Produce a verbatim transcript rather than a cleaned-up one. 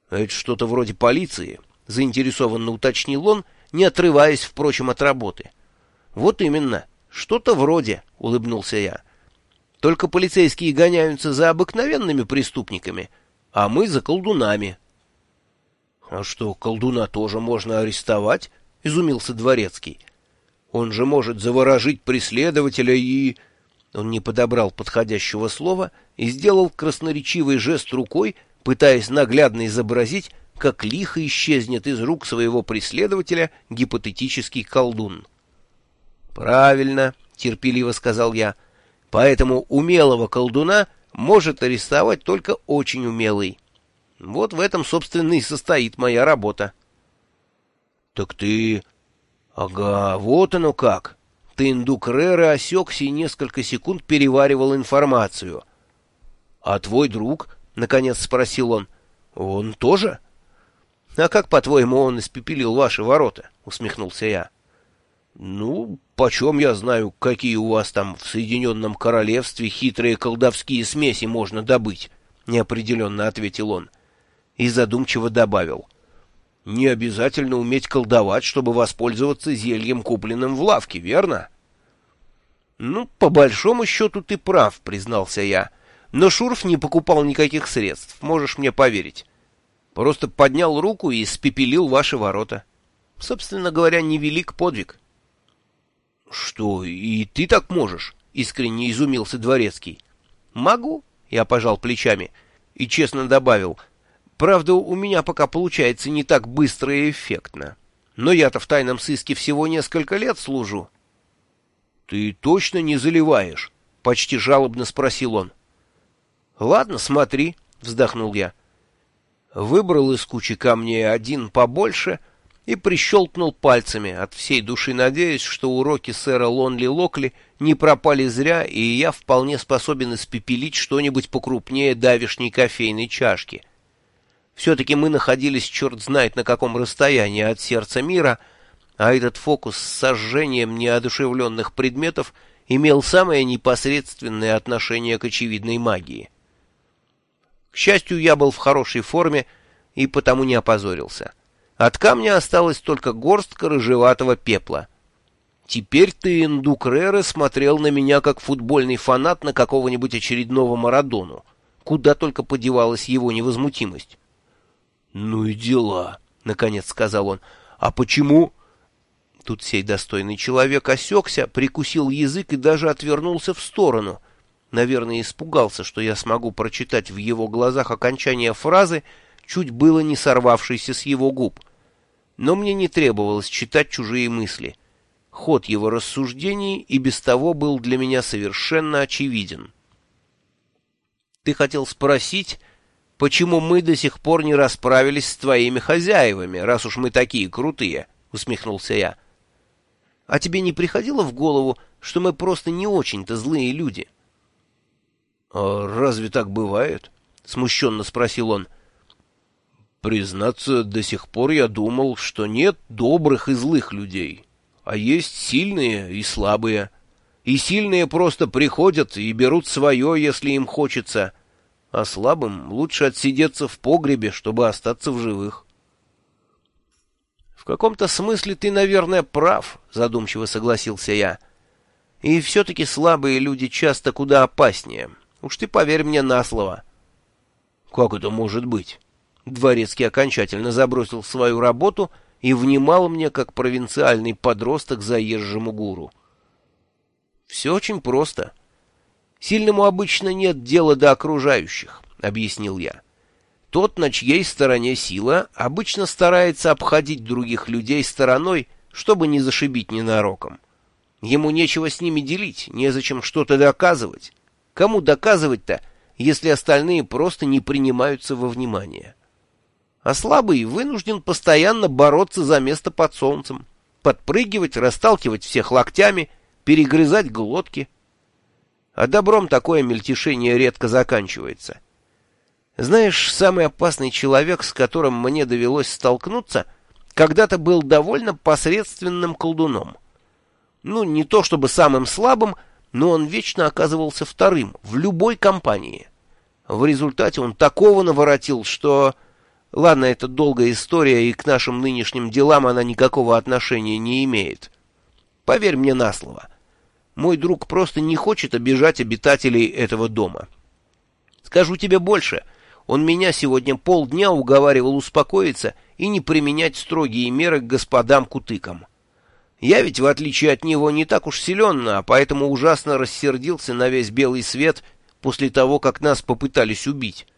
— Это что-то вроде полиции, — заинтересованно уточнил он, не отрываясь, впрочем, от работы. — Вот именно, что-то вроде, — улыбнулся я. — Только полицейские гоняются за обыкновенными преступниками, а мы за колдунами. — А что, колдуна тоже можно арестовать? — изумился Дворецкий. — Он же может заворожить преследователя и... Он не подобрал подходящего слова и сделал красноречивый жест рукой, пытаясь наглядно изобразить, как лихо исчезнет из рук своего преследователя гипотетический колдун. «Правильно», — терпеливо сказал я, — «поэтому умелого колдуна может арестовать только очень умелый. Вот в этом, собственно, и состоит моя работа». «Так ты... Ага, вот оно как». Тындук Рера осекся и несколько секунд переваривал информацию. «А твой друг?» — наконец спросил он. «Он тоже?» «А как, по-твоему, он испепелил ваши ворота?» — усмехнулся я. «Ну, почем я знаю, какие у вас там в Соединенном Королевстве хитрые колдовские смеси можно добыть?» — неопределенно ответил он. И задумчиво добавил. «Не обязательно уметь колдовать, чтобы воспользоваться зельем, купленным в лавке, верно?» «Ну, по большому счету ты прав», — признался я. «Но Шурф не покупал никаких средств, можешь мне поверить. Просто поднял руку и испепелил ваши ворота. Собственно говоря, невелик подвиг». «Что, и ты так можешь?» — искренне изумился Дворецкий. «Могу», — я пожал плечами и честно добавил. «Правда, у меня пока получается не так быстро и эффектно. Но я-то в тайном сыске всего несколько лет служу». «Ты точно не заливаешь?» — почти жалобно спросил он. «Ладно, смотри», — вздохнул я. Выбрал из кучи камней один побольше и прищелкнул пальцами, от всей души надеясь, что уроки сэра Лонли Локли не пропали зря, и я вполне способен испепелить что-нибудь покрупнее давешней кофейной чашки. Все-таки мы находились черт знает на каком расстоянии от сердца мира, а этот фокус с сожжением неодушевленных предметов имел самое непосредственное отношение к очевидной магии. К счастью, я был в хорошей форме и потому не опозорился. От камня осталась только горстка рыжеватого пепла. Теперь Тындук Рера смотрел на меня, как футбольный фанат на какого-нибудь очередного Марадону. Куда только подевалась его невозмутимость. «Ну и дела», — наконец сказал он. «А почему...» Тут сей достойный человек осекся, прикусил язык и даже отвернулся в сторону. Наверное, испугался, что я смогу прочитать в его глазах окончание фразы, чуть было не сорвавшейся с его губ. Но мне не требовалось читать чужие мысли. Ход его рассуждений и без того был для меня совершенно очевиден. «Ты хотел спросить, почему мы до сих пор не расправились с твоими хозяевами, раз уж мы такие крутые?» — усмехнулся я. «А тебе не приходило в голову, что мы просто не очень-то злые люди?» «А разве так бывает?» — смущенно спросил он. «Признаться, до сих пор я думал, что нет добрых и злых людей, а есть сильные и слабые. И сильные просто приходят и берут свое, если им хочется, а слабым лучше отсидеться в погребе, чтобы остаться в живых». «В каком-то смысле ты, наверное, прав», — задумчиво согласился я. «И все-таки слабые люди часто куда опаснее. Уж ты поверь мне на слово». «Как это может быть?» Дворецкий окончательно забросил свою работу и внимал мне, как провинциальный подросток заезжему гуру. «Все очень просто. Сильному обычно нет дела до окружающих», — объяснил я. «Тот, на чьей стороне сила, обычно старается обходить других людей стороной, чтобы не зашибить ненароком. Ему нечего с ними делить, незачем что-то доказывать. Кому доказывать-то, если остальные просто не принимаются во внимание? А слабый вынужден постоянно бороться за место под солнцем, подпрыгивать, расталкивать всех локтями, перегрызать глотки. А добром такое мельтешение редко заканчивается. Знаешь, самый опасный человек, с которым мне довелось столкнуться, когда-то был довольно посредственным колдуном. Ну, не то чтобы самым слабым, но он вечно оказывался вторым в любой компании. В результате он такого наворотил, что... Ладно, это долгая история, и к нашим нынешним делам она никакого отношения не имеет. Поверь мне на слово. Мой друг просто не хочет обижать обитателей этого дома. Скажу тебе больше. Он меня сегодня полдня уговаривал успокоиться и не применять строгие меры к господам-кутыкам. Я ведь, в отличие от него, не так уж силен, а поэтому ужасно рассердился на весь белый свет после того, как нас попытались убить.